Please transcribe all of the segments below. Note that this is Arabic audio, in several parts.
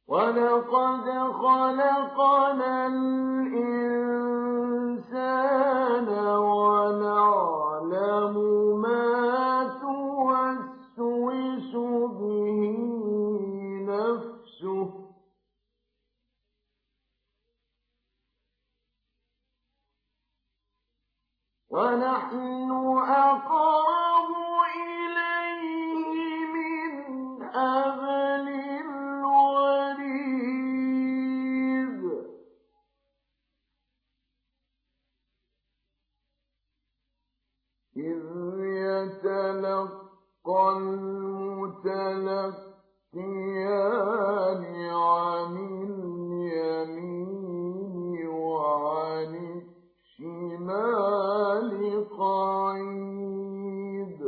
وَلَقَدْ خَلَقْنَا الْإِنسَانَ وَنَعْلَمُ مَا تُوَسْوِسُ بِهِ نَفْسُهُ وَنَحْنُ أَقْرَبُ إِلَيْهِ مِنْ حَبْلِ الْوَرِيدِ إِذْ يَتَلَقَّى الْمُتَلَقِّيَانِ عَنِ الْيَمِينِ وَعَنِ الشِّمَالِ قَعِيدٌ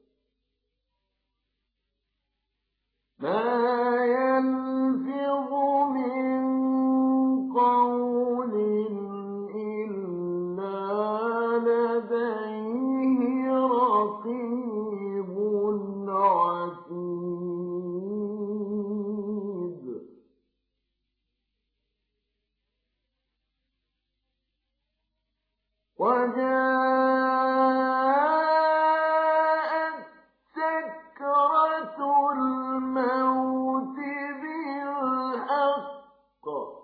مَا يَلْفِظُ مِن قَوْلٍ إِلَّا لَدَيْهِ رَقِيبٌ عَتِيدٌ وَجَاءَتْ سَكْرَةُ الْمَوْتِ بِالْحَقِّ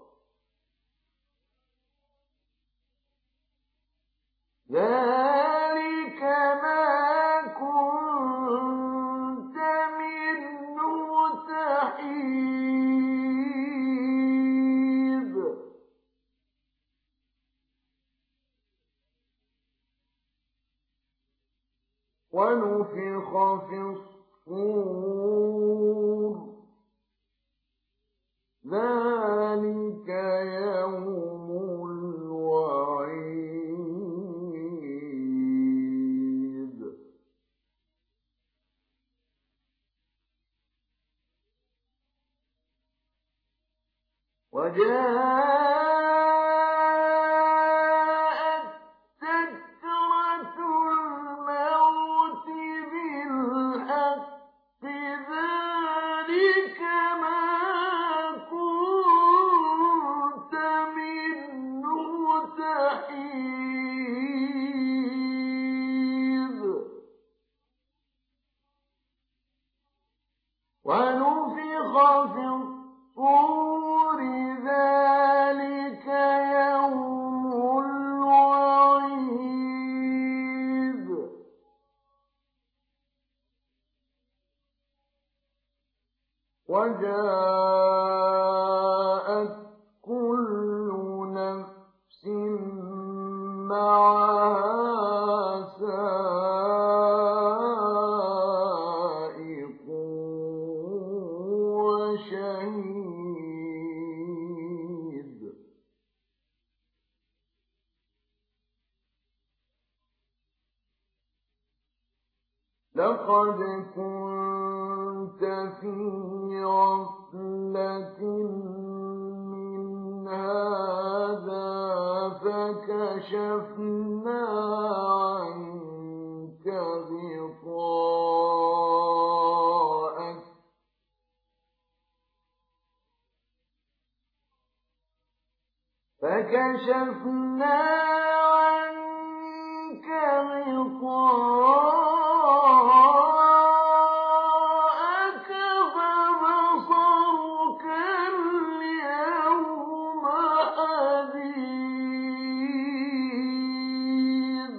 ذَلِكَ مَا كُنتَ مِنْهُ تَحِيدُ وَنُفِخَ فِي الصُّورِ ذَلِكَ يَوْمُ الْوَعِيدِ وَجَاءَتْ سَكْرَةُ الْمَوْتِ بِالْحَقِّ ذَلِكَ مَا كُنتَ مِنْهُ تَحِيدُ وَنُفِخَ فِي الصُّورِ ذَلِكَ يَوْمُ الْوَعِيدِ وَجَاءَتْ كُلُّ نَفْسٍ مَعَهَا سَائِقٌ وَشَهِيدٌ لَقَدْ كُنتَ فِي غَفْلَةٍ مِّنْ هَٰذَا فَكَشَفْنَا عَنكَ غِطَاءَكَ فَبَصَرُكَ الْيَوْمَ حَدِيدٌ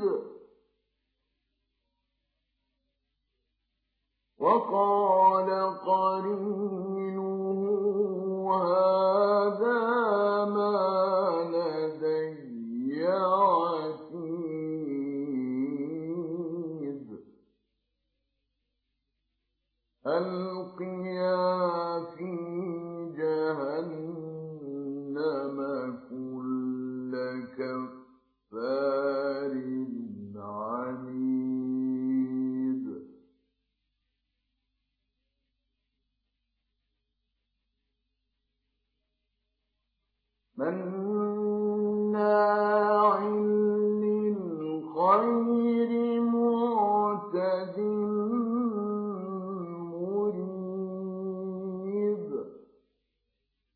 وَقَالَ قَرِينُهُ هَٰذَا مَا لَدَيَّ عَتِيدٌ أَلْقِيَا فِي جَهَنَّمَ كُلَّ كَفَّارٍ عَنِيدٍ مَّنَّاعٍ لِّلْخَيْرِ مُعْتَدٍ مُّرِيبٍ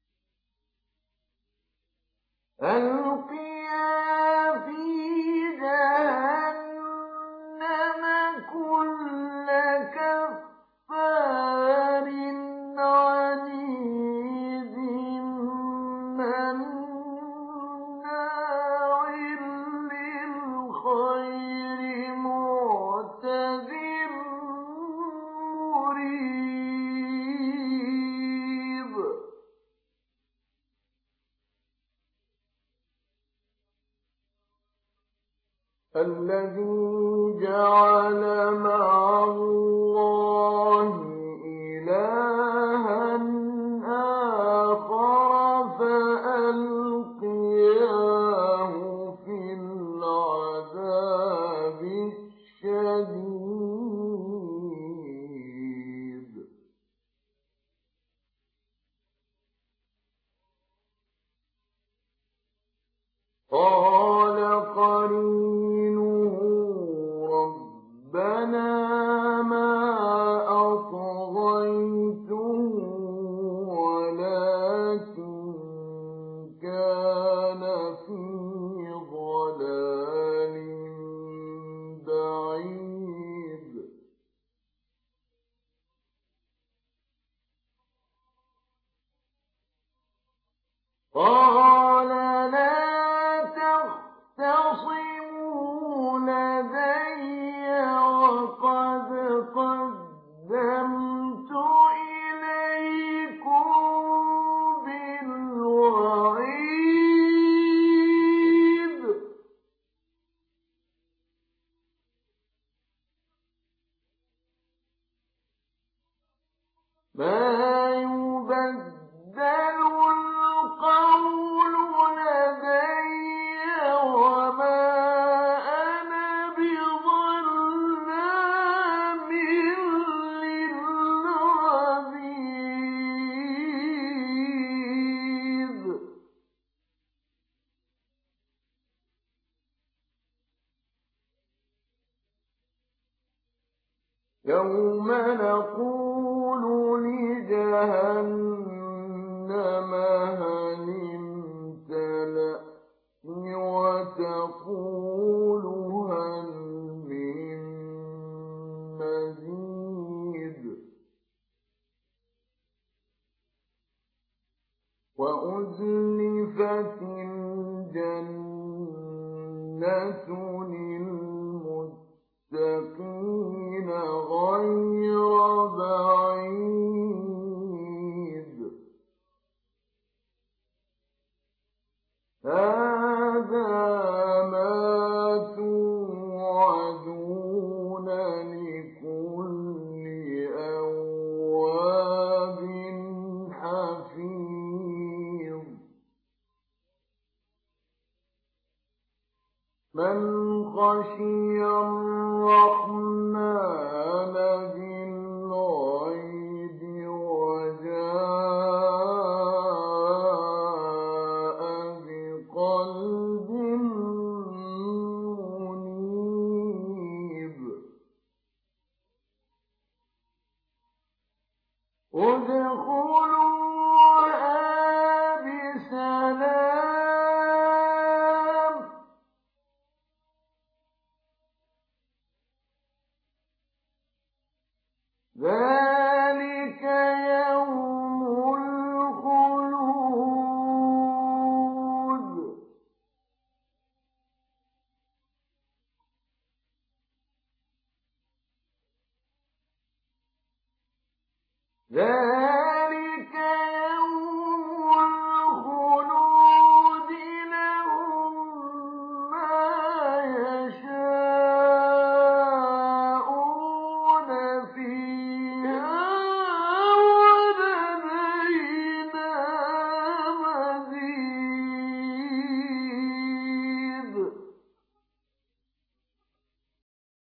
الذي جعل مع الله إلها آخر فألقياه في العذاب الشديد قال قرينه ربنا ما أطغيته ولكن كان في ضلال بعيد قال لا تختصموا لدي وقد قدمت إليكم بالوعيد ما يبدل القول لدي وما أنا بظلام للعبيد يوم نقول لجهنم هل امتلأت وتقول هل من مزيد وأزلفت الجنة للمتقين غير بعيد هذا ما توعدون لكل أواب حفيظ من خشي الرحمن بالغيب وجاء بقلب منيب ادخلوها بسلام ذلك يوم الخلود ذلك